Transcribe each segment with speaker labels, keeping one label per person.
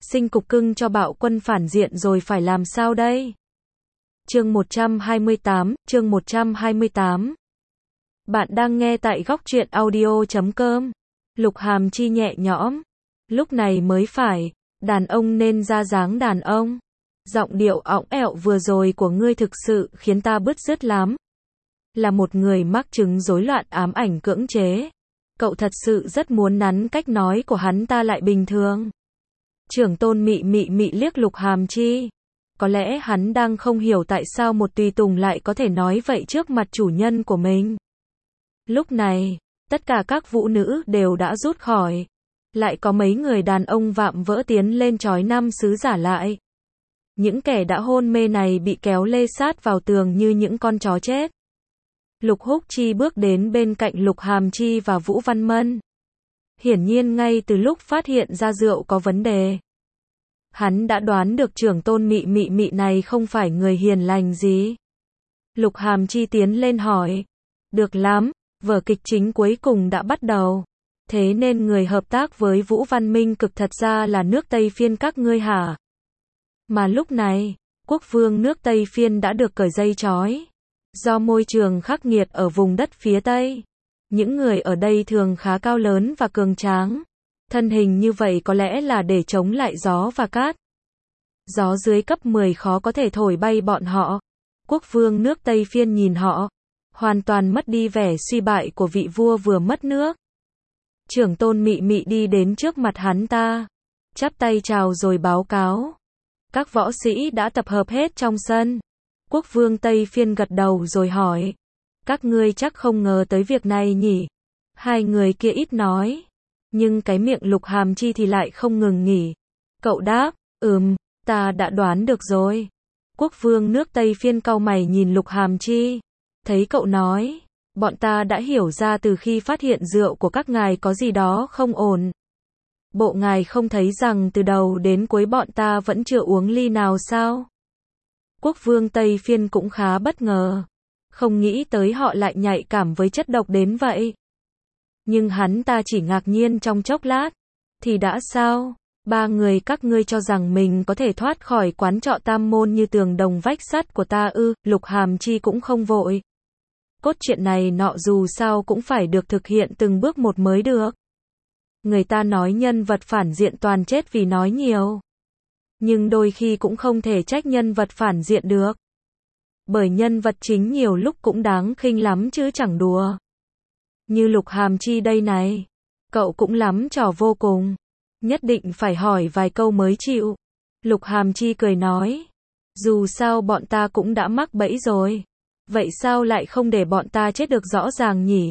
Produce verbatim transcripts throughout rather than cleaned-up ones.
Speaker 1: sinh cục cưng cho bạo quân phản diện rồi phải làm sao đây? Chương một trăm hai mươi tám, chương một trăm hai mươi tám. Bạn đang nghe tại góc truyện audio chấm com. Lục Hàm Chi nhẹ nhõm. Lúc này mới phải, đàn ông nên ra dáng đàn ông. Giọng điệu õng ẹo vừa rồi của ngươi thực sự khiến ta bứt rứt lắm. Là một người mắc chứng rối loạn ám ảnh cưỡng chế. Cậu thật sự rất muốn nắn cách nói của hắn ta lại bình thường. Trưởng tôn mị mị mị liếc Lục Hàm Chi. Có lẽ hắn đang không hiểu tại sao một tùy tùng lại có thể nói vậy trước mặt chủ nhân của mình. Lúc này, tất cả các vũ nữ đều đã rút khỏi. Lại có mấy người đàn ông vạm vỡ tiến lên trói năm sứ giả lại. Những kẻ đã hôn mê này bị kéo lê sát vào tường như những con chó chết. Lục Húc Chi bước đến bên cạnh Lục Hàm Chi và Vũ Văn Mân. Hiển nhiên ngay từ lúc phát hiện ra rượu có vấn đề, hắn đã đoán được trưởng tôn mị mị mị này không phải người hiền lành gì. Lục Hàm Chi tiến lên hỏi. Được lắm, vở kịch chính cuối cùng đã bắt đầu. Thế nên người hợp tác với Vũ Văn Minh Cực thật ra là nước Tây Phiên các ngươi hả? Mà lúc này, quốc vương nước Tây Phiên đã được cởi dây trói. Do môi trường khắc nghiệt ở vùng đất phía Tây, những người ở đây thường khá cao lớn và cường tráng. Thân hình như vậy có lẽ là để chống lại gió và cát. Gió dưới cấp mười khó có thể thổi bay bọn họ. Quốc vương nước Tây Phiên nhìn họ, hoàn toàn mất đi vẻ suy bại của vị vua vừa mất nước. Trưởng tôn mị mị đi đến trước mặt hắn ta, chắp tay chào rồi báo cáo. Các võ sĩ đã tập hợp hết trong sân. Quốc vương Tây Phiên gật đầu rồi hỏi. Các ngươi chắc không ngờ tới việc này nhỉ? Hai người kia ít nói. Nhưng cái miệng Lục Hàm Chi thì lại không ngừng nghỉ. Cậu đáp, ừm, ta đã đoán được rồi. Quốc vương nước Tây Phiên cau mày nhìn Lục Hàm Chi. Thấy cậu nói, bọn ta đã hiểu ra từ khi phát hiện rượu của các ngài có gì đó không ổn. Bộ ngài không thấy rằng từ đầu đến cuối bọn ta vẫn chưa uống ly nào sao? Quốc vương Tây Phiên cũng khá bất ngờ. Không nghĩ tới họ lại nhạy cảm với chất độc đến vậy. Nhưng hắn ta chỉ ngạc nhiên trong chốc lát. Thì đã sao? Ba người các ngươi cho rằng mình có thể thoát khỏi quán trọ Tam Môn như tường đồng vách sắt của ta ư? Lục Hàm Chi cũng không vội. Cốt truyện này nọ dù sao cũng phải được thực hiện từng bước một mới được. Người ta nói nhân vật phản diện toàn chết vì nói nhiều. Nhưng đôi khi cũng không thể trách nhân vật phản diện được. Bởi nhân vật chính nhiều lúc cũng đáng khinh lắm chứ chẳng đùa. Như Lục Hàm Chi đây này. Cậu cũng lắm trò vô cùng. Nhất định phải hỏi vài câu mới chịu. Lục Hàm Chi cười nói. Dù sao bọn ta cũng đã mắc bẫy rồi. Vậy sao lại không để bọn ta chết được rõ ràng nhỉ?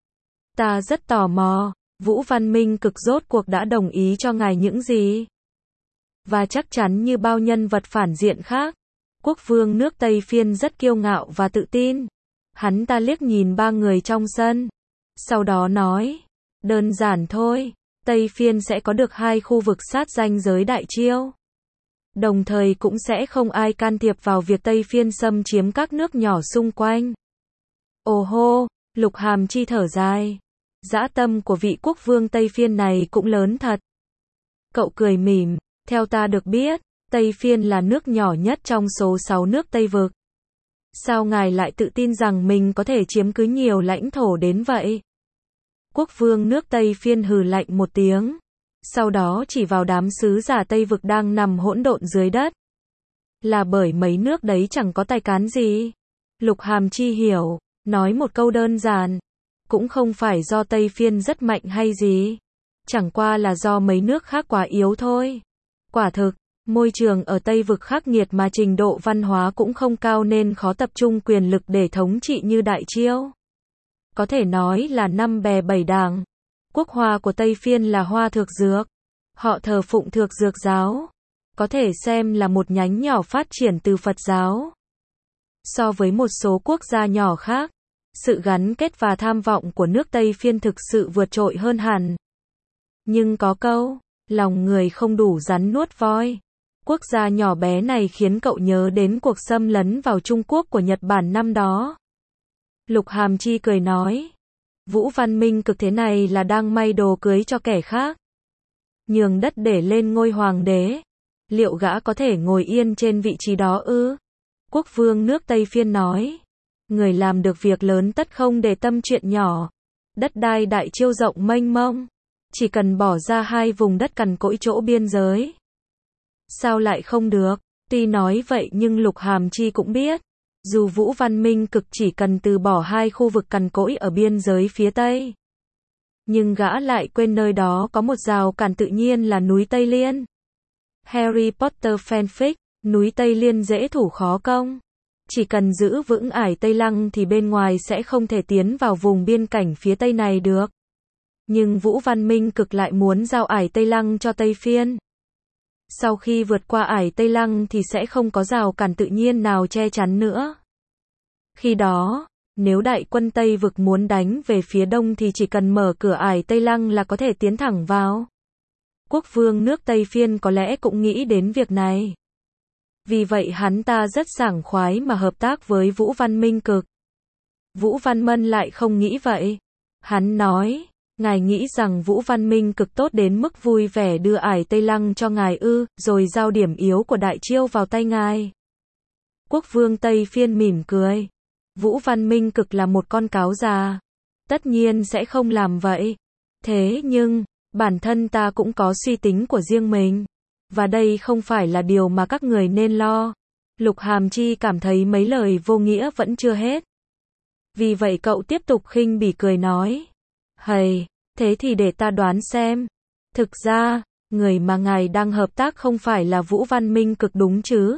Speaker 1: Ta rất tò mò. Vũ Văn Minh Cực rốt cuộc đã đồng ý cho ngài những gì? Và chắc chắn như bao nhân vật phản diện khác, quốc vương nước Tây Phiên rất kiêu ngạo và tự tin. Hắn ta liếc nhìn ba người trong sân. Sau đó nói, đơn giản thôi, Tây Phiên sẽ có được hai khu vực sát ranh giới Đại Chiêu. Đồng thời cũng sẽ không ai can thiệp vào việc Tây Phiên xâm chiếm các nước nhỏ xung quanh. Ồ hô, Lục Hàm Chi thở dài. Dã tâm của vị quốc vương Tây Phiên này cũng lớn thật. Cậu cười mỉm. Theo ta được biết, Tây Phiên là nước nhỏ nhất trong số sáu nước Tây Vực. Sao ngài lại tự tin rằng mình có thể chiếm cứ nhiều lãnh thổ đến vậy? Quốc vương nước Tây Phiên hừ lạnh một tiếng. Sau đó chỉ vào đám sứ giả Tây Vực đang nằm hỗn độn dưới đất. Là bởi mấy nước đấy chẳng có tài cán gì. Lục Hàm Chi hiểu, nói một câu đơn giản. Cũng không phải do Tây Phiên rất mạnh hay gì. Chẳng qua là do mấy nước khác quá yếu thôi. Quả thực, môi trường ở Tây Vực khắc nghiệt mà trình độ văn hóa cũng không cao nên khó tập trung quyền lực để thống trị như Đại Chiêu. Có thể nói là năm bè bảy đảng. Quốc hoa của Tây Phiên là Hoa Thược Dược. Họ thờ phụng Thược Dược giáo. Có thể xem là một nhánh nhỏ phát triển từ Phật giáo. So với một số quốc gia nhỏ khác, sự gắn kết và tham vọng của nước Tây Phiên thực sự vượt trội hơn hẳn. Nhưng có câu, lòng người không đủ rắn nuốt voi. Quốc gia nhỏ bé này khiến cậu nhớ đến cuộc xâm lấn vào Trung Quốc của Nhật Bản năm đó. Lục Hàm Chi cười nói. Vũ Văn Minh Cực thế này là đang may đồ cưới cho kẻ khác. nhường đất để lên ngôi hoàng đế. Liệu gã có thể ngồi yên trên vị trí đó ư? Quốc vương nước Tây Phiên nói. Người làm được việc lớn tất không để tâm chuyện nhỏ. Đất đai Đại Chiêu rộng mênh mông. Chỉ cần bỏ ra hai vùng đất cằn cỗi chỗ biên giới. Sao lại không được? Tuy nói vậy nhưng Lục Hàm Chi cũng biết. Dù Vũ Văn Minh Cực chỉ cần từ bỏ hai khu vực cằn cỗi ở biên giới phía Tây. Nhưng gã lại quên nơi đó có một rào cản tự nhiên là núi Tây Liên. Harry Potter fanfic, núi Tây Liên dễ thủ khó công. Chỉ cần giữ vững ải Tây Lăng thì bên ngoài sẽ không thể tiến vào vùng biên cảnh phía Tây này được. Nhưng Vũ Văn Minh Cực lại muốn giao ải Tây Lăng cho Tây Phiên. Sau khi vượt qua ải Tây Lăng thì sẽ không có rào cản tự nhiên nào che chắn nữa. Khi đó, nếu đại quân Tây Vực muốn đánh về phía đông thì chỉ cần mở cửa ải Tây Lăng là có thể tiến thẳng vào. Quốc vương nước Tây Phiên có lẽ cũng nghĩ đến việc này. Vì vậy hắn ta rất sảng khoái mà hợp tác với Vũ Văn Minh Cực. Vũ Văn Mân lại không nghĩ vậy. Hắn nói, ngài nghĩ rằng Vũ Văn Minh Cực tốt đến mức vui vẻ đưa ải Tây Lăng cho ngài ư, rồi giao điểm yếu của Đại Chiêu vào tay ngài. Quốc vương Tây Phiên mỉm cười. Vũ Văn Minh Cực là một con cáo già. Tất nhiên sẽ không làm vậy. Thế nhưng, bản thân ta cũng có suy tính của riêng mình. Và đây không phải là điều mà các người nên lo. Lục Hàm Chi cảm thấy mấy lời vô nghĩa vẫn chưa hết. Vì vậy cậu tiếp tục khinh bỉ cười nói. Hầy, thế thì để ta đoán xem. Thực ra, người mà ngài đang hợp tác không phải là Vũ Văn Minh Cực đúng chứ?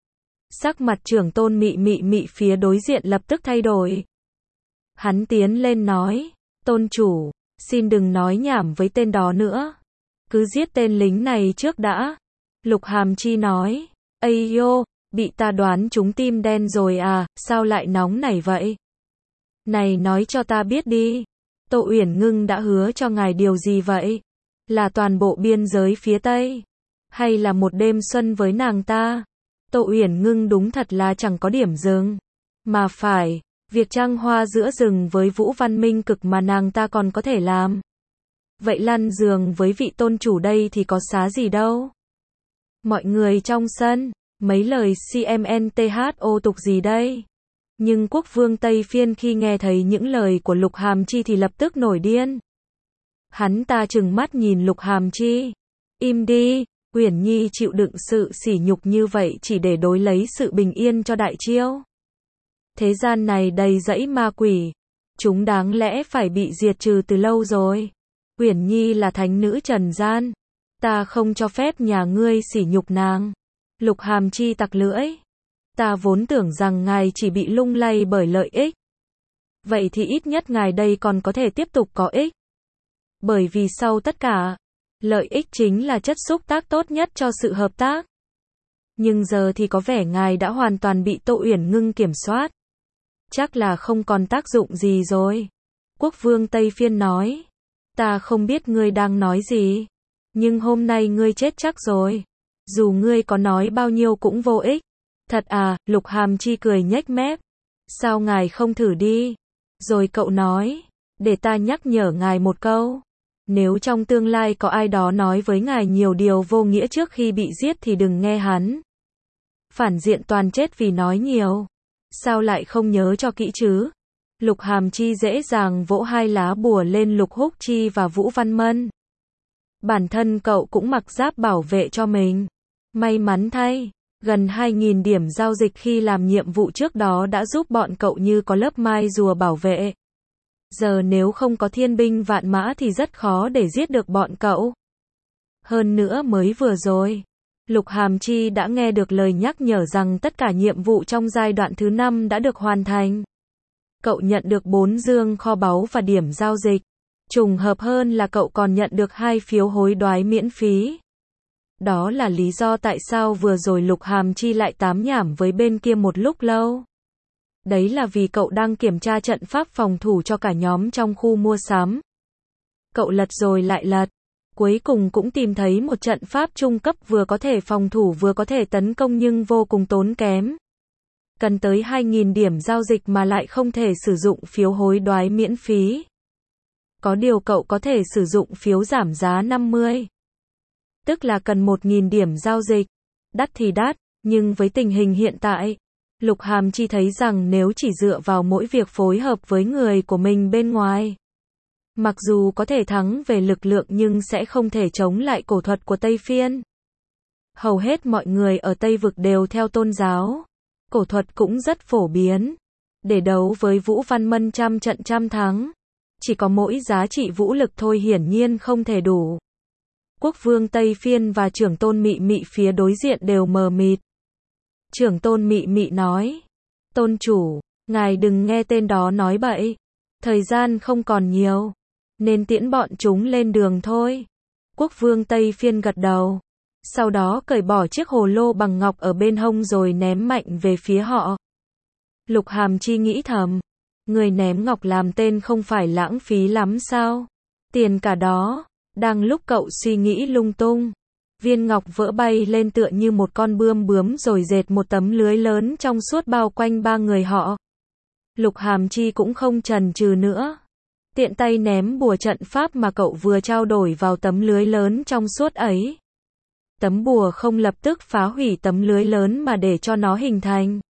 Speaker 1: Sắc mặt trưởng tôn Mị Mị Mị phía đối diện lập tức thay đổi. Hắn tiến lên nói, tôn chủ, xin đừng nói nhảm với tên đó nữa. Cứ giết tên lính này trước đã. Lục Hàm Chi nói, ây yo, bị ta đoán trúng tim đen rồi à, sao lại nóng nảy vậy? Này nói cho ta biết đi. Tô Uyển Ngưng đã hứa cho ngài điều gì vậy? Là toàn bộ biên giới phía Tây? Hay là một đêm xuân với nàng ta? Tô Uyển Ngưng đúng thật là chẳng có điểm dừng. Mà phải, việc trăng hoa giữa rừng với Vũ Văn Minh Cực mà nàng ta còn có thể làm. Vậy lăn giường với vị tôn chủ đây thì có xá gì đâu. Mọi người trong sân, mấy lời cmntho tục gì đây? Nhưng quốc vương Tây Phiên khi nghe thấy những lời của Lục Hàm Chi thì lập tức nổi điên. Hắn ta trừng mắt nhìn Lục Hàm Chi. Im đi, Uyển Nhi chịu đựng sự sỉ nhục như vậy chỉ để đối lấy sự bình yên cho Đại Chiêu. Thế gian này đầy dẫy ma quỷ. Chúng đáng lẽ phải bị diệt trừ từ lâu rồi. Uyển Nhi là thánh nữ trần gian. Ta không cho phép nhà ngươi sỉ nhục nàng. Lục Hàm Chi tặc lưỡi. Ta vốn tưởng rằng ngài chỉ bị lung lay bởi lợi ích. Vậy thì ít nhất ngài đây còn có thể tiếp tục có ích. Bởi vì sau tất cả, lợi ích chính là chất xúc tác tốt nhất cho sự hợp tác. Nhưng giờ thì có vẻ ngài đã hoàn toàn bị Tô Uyển Ngưng kiểm soát. Chắc là không còn tác dụng gì rồi. Quốc vương Tây Phiên nói. Ta không biết ngươi đang nói gì. Nhưng hôm nay ngươi chết chắc rồi. Dù ngươi có nói bao nhiêu cũng vô ích. Thật à, Lục Hàm Chi cười nhếch mép. Sao ngài không thử đi? Rồi cậu nói. Để ta nhắc nhở ngài một câu. Nếu trong tương lai có ai đó nói với ngài nhiều điều vô nghĩa trước khi bị giết thì đừng nghe hắn. Phản diện toàn chết vì nói nhiều. Sao lại không nhớ cho kỹ chứ? Lục Hàm Chi dễ dàng vỗ hai lá bùa lên Lục Húc Chi và Vũ Văn Mân. Bản thân cậu cũng mặc giáp bảo vệ cho mình. May mắn thay, gần hai nghìn điểm giao dịch khi làm nhiệm vụ trước đó đã giúp bọn cậu như có lớp mai rùa bảo vệ. Giờ nếu không có thiên binh vạn mã thì rất khó để giết được bọn cậu. Hơn nữa mới vừa rồi, Lục Hàm Chi đã nghe được lời nhắc nhở rằng tất cả nhiệm vụ trong giai đoạn thứ năm đã được hoàn thành. Cậu nhận được bốn dương kho báu và điểm giao dịch. Trùng hợp hơn là cậu còn nhận được hai phiếu hối đoái miễn phí. Đó là lý do tại sao vừa rồi Lục Hàm Chi lại tám nhảm với bên kia một lúc lâu. Đấy là vì cậu đang kiểm tra trận pháp phòng thủ cho cả nhóm trong khu mua sắm. Cậu lật rồi lại lật. Cuối cùng cũng tìm thấy một trận pháp trung cấp vừa có thể phòng thủ vừa có thể tấn công nhưng vô cùng tốn kém. Cần tới hai nghìn điểm giao dịch mà lại không thể sử dụng phiếu hối đoái miễn phí. Có điều cậu có thể sử dụng phiếu giảm giá năm mươi. tức là cần một nghìn điểm giao dịch. Đắt thì đắt, nhưng với tình hình hiện tại, Lục Hàm Chi thấy rằng nếu chỉ dựa vào mỗi việc phối hợp với người của mình bên ngoài, mặc dù có thể thắng về lực lượng nhưng sẽ không thể chống lại cổ thuật của Tây Phiên. Hầu hết mọi người ở Tây Vực đều theo tôn giáo, cổ thuật cũng rất phổ biến. Để đấu với Vũ Văn Mân trăm trận trăm thắng, chỉ có mỗi giá trị vũ lực thôi hiển nhiên không thể đủ. Quốc vương Tây Phiên và trưởng tôn Mị Mị phía đối diện đều mờ mịt. Trưởng tôn Mị Mị nói, tôn chủ, ngài đừng nghe tên đó nói bậy, thời gian không còn nhiều, nên tiễn bọn chúng lên đường thôi. Quốc vương Tây Phiên gật đầu, sau đó cởi bỏ chiếc hồ lô bằng ngọc ở bên hông rồi ném mạnh về phía họ. Lục Hàm Chi nghĩ thầm, người ném ngọc làm tên không phải lãng phí lắm sao? Tiền cả đó. Đang lúc cậu suy nghĩ lung tung, viên ngọc vỡ bay lên tựa như một con bươm bướm rồi dệt một tấm lưới lớn trong suốt bao quanh ba người họ. Lục Hàm Chi cũng không chần chừ nữa, tiện tay ném bùa trận pháp mà cậu vừa trao đổi vào tấm lưới lớn trong suốt ấy. Tấm bùa không lập tức phá hủy tấm lưới lớn mà để cho nó hình thành.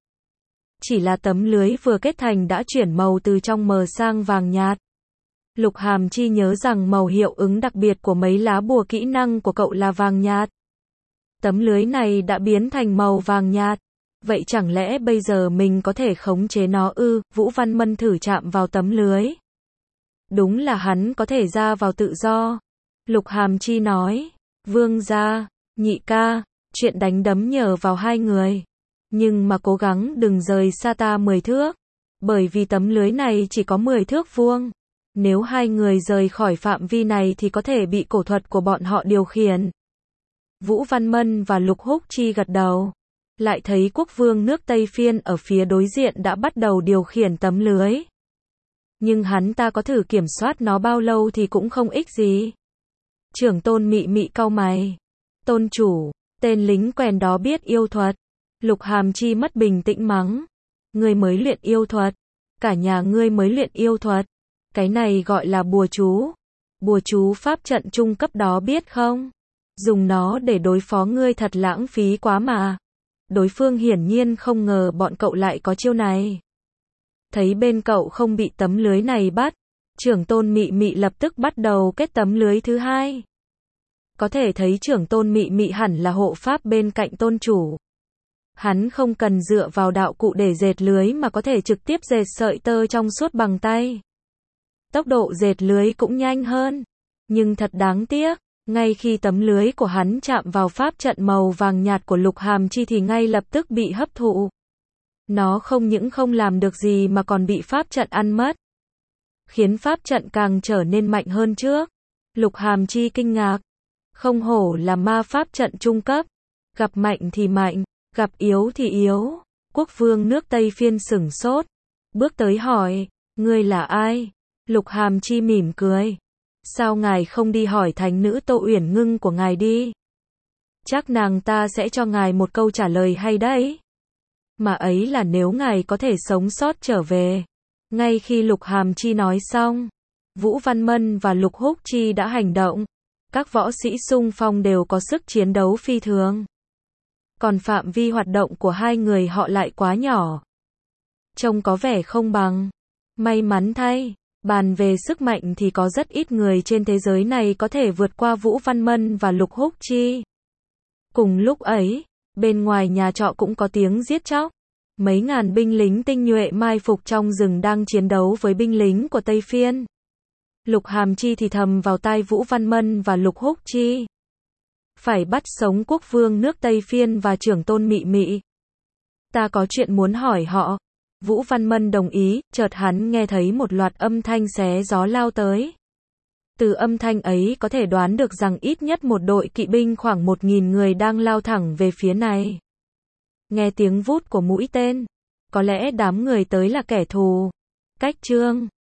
Speaker 1: Chỉ là tấm lưới vừa kết thành đã chuyển màu từ trong mờ sang vàng nhạt. Lục Hàm Chi nhớ rằng màu hiệu ứng đặc biệt của mấy lá bùa kỹ năng của cậu là vàng nhạt. Tấm lưới này đã biến thành màu vàng nhạt. Vậy chẳng lẽ bây giờ mình có thể khống chế nó ư? Vũ Văn Mân thử chạm vào tấm lưới. Đúng là hắn có thể ra vào tự do. Lục Hàm Chi nói, vương gia, nhị ca, chuyện đánh đấm nhờ vào hai người. Nhưng mà cố gắng đừng rời xa ta mười thước. Bởi vì tấm lưới này chỉ có mười thước vuông. Nếu hai người rời khỏi phạm vi này thì có thể bị cổ thuật của bọn họ điều khiển. Vũ Văn Mân và Lục Húc Chi gật đầu. Lại thấy quốc vương nước Tây Phiên ở phía đối diện đã bắt đầu điều khiển tấm lưới. Nhưng hắn ta có thử kiểm soát nó bao lâu thì cũng không ích gì. Trưởng tôn Mị Mị cau mày. Tôn chủ, tên lính quèn đó biết yêu thuật. Lục Hàm Chi mất bình tĩnh mắng. Ngươi mới luyện yêu thuật. Cả nhà ngươi mới luyện yêu thuật. Cái này gọi là bùa chú. Bùa chú pháp trận trung cấp đó biết không? Dùng nó để đối phó ngươi thật lãng phí quá mà. Đối phương hiển nhiên không ngờ bọn cậu lại có chiêu này. Thấy bên cậu không bị tấm lưới này bắt, trưởng tôn Mị Mị lập tức bắt đầu kết tấm lưới thứ hai. Có thể thấy trưởng tôn Mị Mị hẳn là hộ pháp bên cạnh tôn chủ. Hắn không cần dựa vào đạo cụ để dệt lưới mà có thể trực tiếp dệt sợi tơ trong suốt bằng tay. Tốc độ dệt lưới cũng nhanh hơn. Nhưng thật đáng tiếc, ngay khi tấm lưới của hắn chạm vào pháp trận màu vàng nhạt của Lục Hàm Chi thì ngay lập tức bị hấp thụ. Nó không những không làm được gì mà còn bị pháp trận ăn mất. Khiến pháp trận càng trở nên mạnh hơn trước. Lục Hàm Chi kinh ngạc. Không hổ là ma pháp trận trung cấp. Gặp mạnh thì mạnh, gặp yếu thì yếu. Quốc vương nước Tây Phiên sửng sốt. Bước tới hỏi, ngươi là ai? Lục Hàm Chi mỉm cười. Sao ngài không đi hỏi thánh nữ Tô Uyển Ngưng của ngài đi? Chắc nàng ta sẽ cho ngài một câu trả lời hay đấy. Mà ấy là nếu ngài có thể sống sót trở về. Ngay khi Lục Hàm Chi nói xong, Vũ Văn Mân và Lục Húc Chi đã hành động. Các võ sĩ xung phong đều có sức chiến đấu phi thường. Còn phạm vi hoạt động của hai người họ lại quá nhỏ. Trông có vẻ không bằng. May mắn thay, bàn về sức mạnh thì có rất ít người trên thế giới này có thể vượt qua Vũ Văn Mân và Lục Húc Chi. Cùng lúc ấy, bên ngoài nhà trọ cũng có tiếng giết chóc. Mấy ngàn binh lính tinh nhuệ mai phục trong rừng đang chiến đấu với binh lính của Tây Phiên. Lục Hàm Chi thì thầm vào tai Vũ Văn Mân và Lục Húc Chi. Phải bắt sống quốc vương nước Tây Phiên và trưởng tôn Mị Mị. Ta có chuyện muốn hỏi họ. Vũ Văn Mân đồng ý, chợt hắn nghe thấy một loạt âm thanh xé gió lao tới. Từ âm thanh ấy có thể đoán được rằng ít nhất một đội kỵ binh khoảng một nghìn người đang lao thẳng về phía này. Nghe tiếng vút của mũi tên, có lẽ đám người tới là kẻ thù. Cách chương